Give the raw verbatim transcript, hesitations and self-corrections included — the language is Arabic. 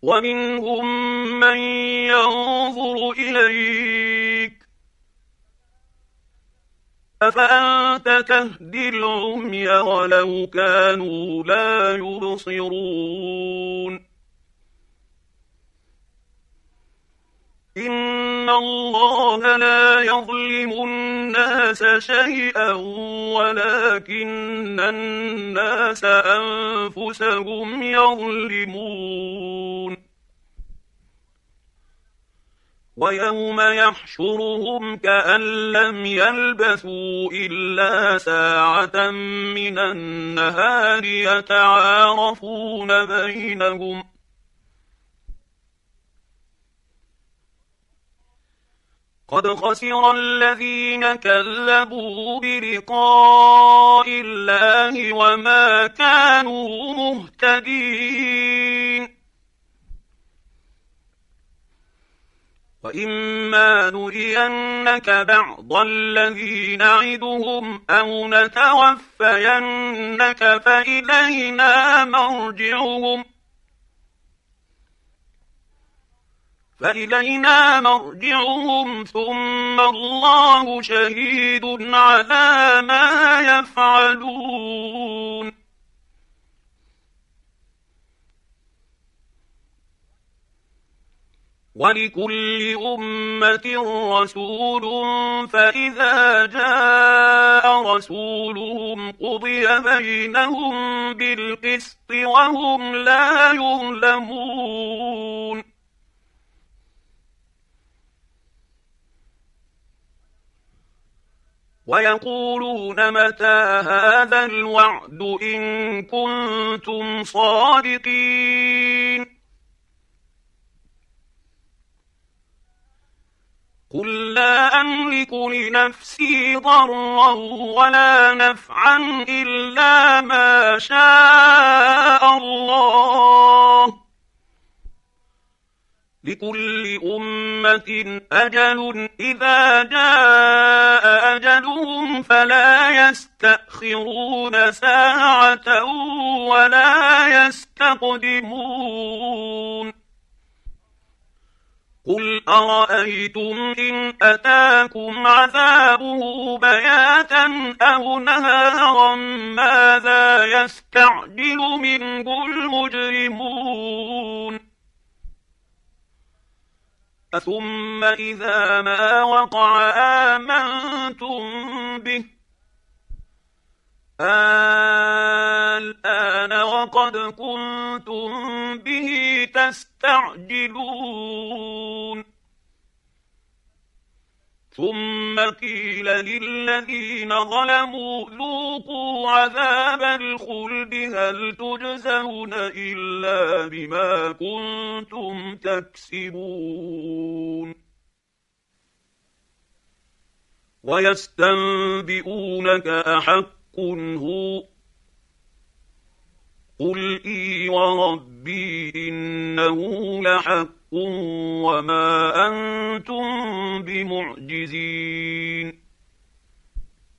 ومنهم من ينظر إليك أفأنت تهدي العمي ولو كانوا لا يبصرون إن الله لا يظلم الناس شيئا ولكن الناس أنفسهم يظلمون ويوم يحشرهم كأن لم يلبثوا إلا ساعة من النهار يتعارفون بينهم قد خسر الذين كذبوا بلقاء الله وما كانوا مهتدين وإما نرينك بعض الذي نعدهم أو نتوفينك فإلينا مرجعهم فإلينا مرجعهم ثم الله شهيد على ما يفعلون ولكل أمة رسول فإذا جاء رسولهم قضي بينهم بالقسط وهم لا يظلمون ويقولون متى هذا الوعد إن كنتم صادقين قل لا أملك لنفسي ضرا ولا نفعا إلا ما شاء الله لكل أمة أجل إذا جاء أجلهم فلا يستأخرون ساعة ولا يستقدمون قل أرأيتم إن أتاكم عذابه بياتا أو نهارا ماذا يستعجل منه المجرمون ثم إذا ما وقع آمنتم به الآن وقد كنتم به تستعجلون ثم قيل للذين ظلموا ذوقوا عذاب الخلد هل تجزون إلا بما كنتم تكسبون ويستنبئونك أحق هو قل إي وربي إنه لحق وما أنتم بمعجزين